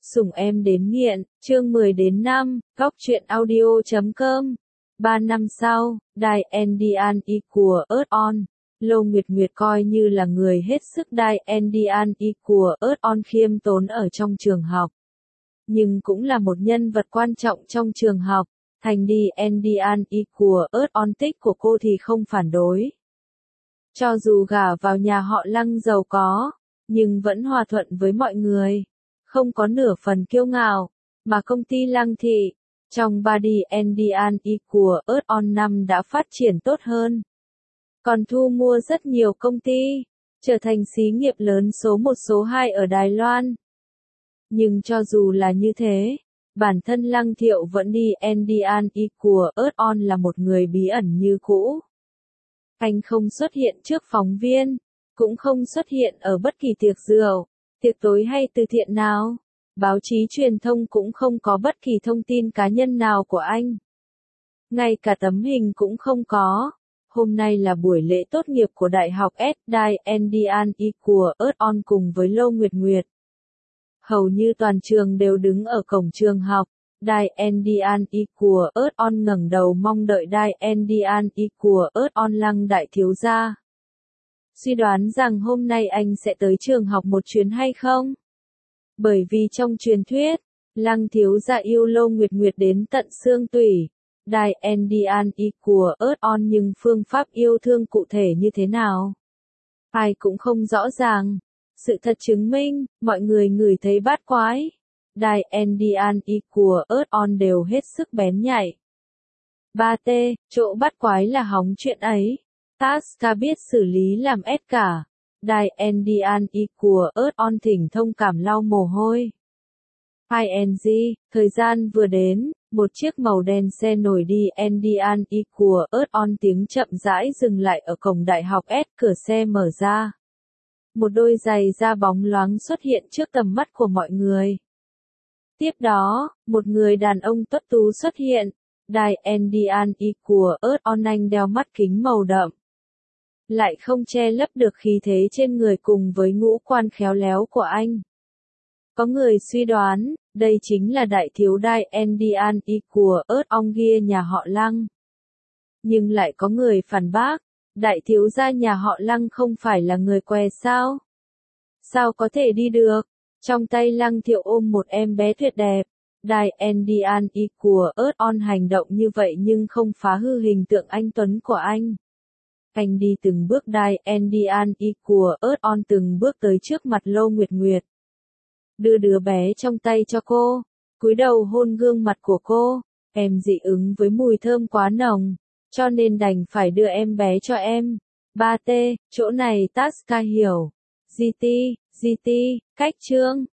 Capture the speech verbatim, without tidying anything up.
Sủng em đến nghiện, chương mười đến năm, góc truyện audio chấm com. Ba năm sau, đài Endian y của Earth On. Lô Nguyệt Nguyệt coi như là người hết sức đài Endian y của Earth On khiêm tốn ở trong trường học. Nhưng cũng là một nhân vật quan trọng trong trường học. Thành đi Endian y của Earth On tích của cô thì không phản đối. Cho dù gả vào nhà họ Lăng giàu có, nhưng vẫn hòa thuận với mọi người. Không có nửa phần kiêu ngạo, mà công ty Lăng Thị, trong Body Endian y của Earth On năm đã phát triển tốt hơn. Còn thu mua rất nhiều công ty, trở thành xí nghiệp lớn số một số hai ở Đài Loan. Nhưng cho dù là như thế, bản thân Lăng Thiệu vẫn đi Endian y của Earth On là một người bí ẩn như cũ. Anh không xuất hiện trước phóng viên, cũng không xuất hiện ở bất kỳ tiệc rượu, tiệc tối hay từ thiện nào. Báo chí truyền thông cũng không có bất kỳ thông tin cá nhân nào của anh. Ngay cả tấm hình cũng không có. Hôm nay là buổi lễ tốt nghiệp của Đại học S. Đài Endian y của Earth On cùng với Lô Nguyệt Nguyệt. Hầu như toàn trường đều đứng ở cổng trường học. Đài Endian y của Earth On ngẩng đầu mong đợi Đài Endian y của Earth On Lăng đại thiếu gia. Suy đoán rằng hôm nay anh sẽ tới trường học một chuyến hay không? Bởi vì trong truyền thuyết, Lăng thiếu gia yêu Lô Nguyệt Nguyệt đến tận xương tủy. Đài Endian y của Earth On nhưng phương pháp yêu thương cụ thể như thế nào? Ai cũng không rõ ràng. Sự thật chứng minh, mọi người ngửi thấy bát quái. Đài Endian y của Earth On đều hết sức bén nhạy. ba T, chỗ bắt quái là hóng chuyện ấy. Tasca biết xử lý làm ép cả. Đài Endian y của Earth On thỉnh thông cảm lau mồ hôi. i en giê, thời gian vừa đến, một chiếc màu đen xe nổi đi Endian y của Earth On tiếng chậm rãi dừng lại ở cổng đại học S, cửa xe mở ra. Một đôi giày da bóng loáng xuất hiện trước tầm mắt của mọi người. Tiếp đó, một người đàn ông tuấn tú xuất hiện. Đài Endian y của Earth On anh đeo mắt kính màu đậm. Lại không che lấp được khí thế trên người cùng với ngũ quan khéo léo của anh. Có người suy đoán, đây chính là đại thiếu Đài Endian y của Earth On kia nhà họ Lăng. Nhưng lại có người phản bác, đại thiếu gia nhà họ Lăng không phải là người què sao? Sao có thể đi được? Trong tay Lăng Thiệu ôm một em bé tuyệt đẹp. Đài Endian y của Earth On hành động như vậy nhưng không phá hư hình tượng anh tuấn của anh. Anh đi từng bước Đài Endian y của Earth On từng bước tới trước mặt Lô Nguyệt Nguyệt. Đưa đứa bé trong tay cho cô, cúi đầu hôn gương mặt của cô. Em dị ứng với mùi thơm quá nồng, cho nên đành phải đưa em bé cho em. ba T, chỗ này Tasca hiểu. giê tê, giê tê, cách chương.